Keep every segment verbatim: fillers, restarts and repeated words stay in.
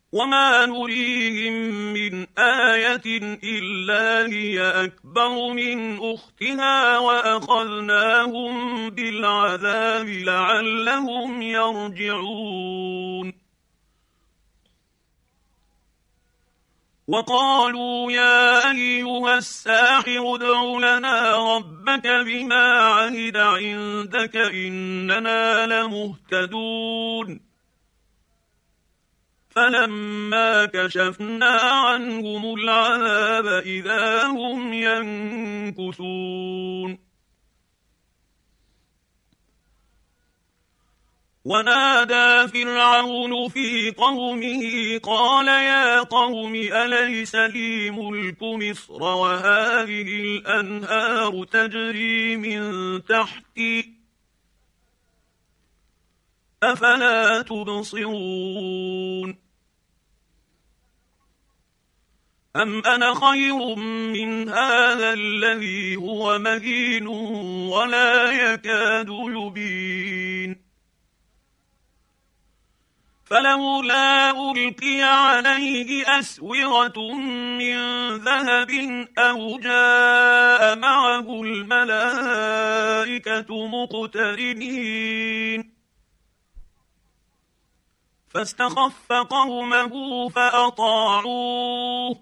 وما نريهم من آية إلا هي أكبر من أختها وأخذناهم بالعذاب لعلهم يرجعون. وقالوا يا أيها الساحر ادع لنا ربك بما عهد عندك إننا لمهتدون. فلما كشفنا عنهم العذاب إذا هم ينكثون. ونادى فرعون في قومه قال يا قوم أليس لي ملك مصر وهذه الأنهار تجري من تحتي أفلا تبصرون. أم أنا خير من هذا الذي هو مهين ولا يكاد يبين. فلولا ألقي عليه أسورة من ذهب أو جاء معه الملائكة مقترنين. فاستخف قومه فأطاعوه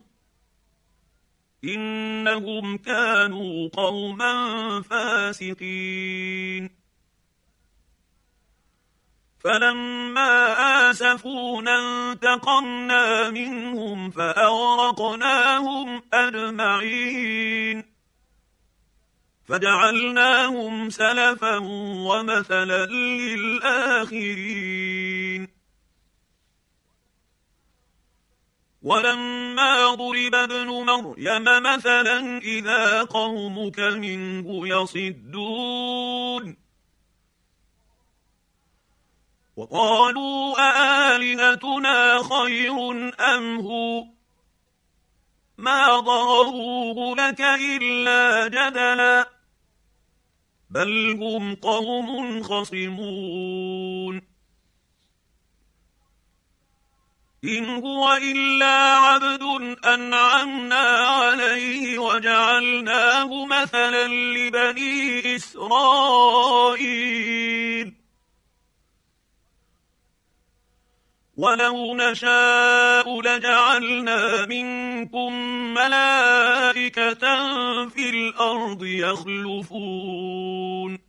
إنهم كانوا قوما فاسقين. فلما آسفونا انتقمنا منهم فأغرقناهم أجمعين فجعلناهم سلفا ومثلا للآخرين. ولما ضرب ابن مريم مثلا إذا قومك منه يصدون. وقالوا أآلهتنا خير أم هو ما ضروه لك إلا جدلا بل هم قوم خصمون. إن هو إلا عبد أنعمنا عليه وجعلناه مثلا لبني إسرائيل. ولو نشاء لجعلنا منكم ملائكة في الأرض يخلفون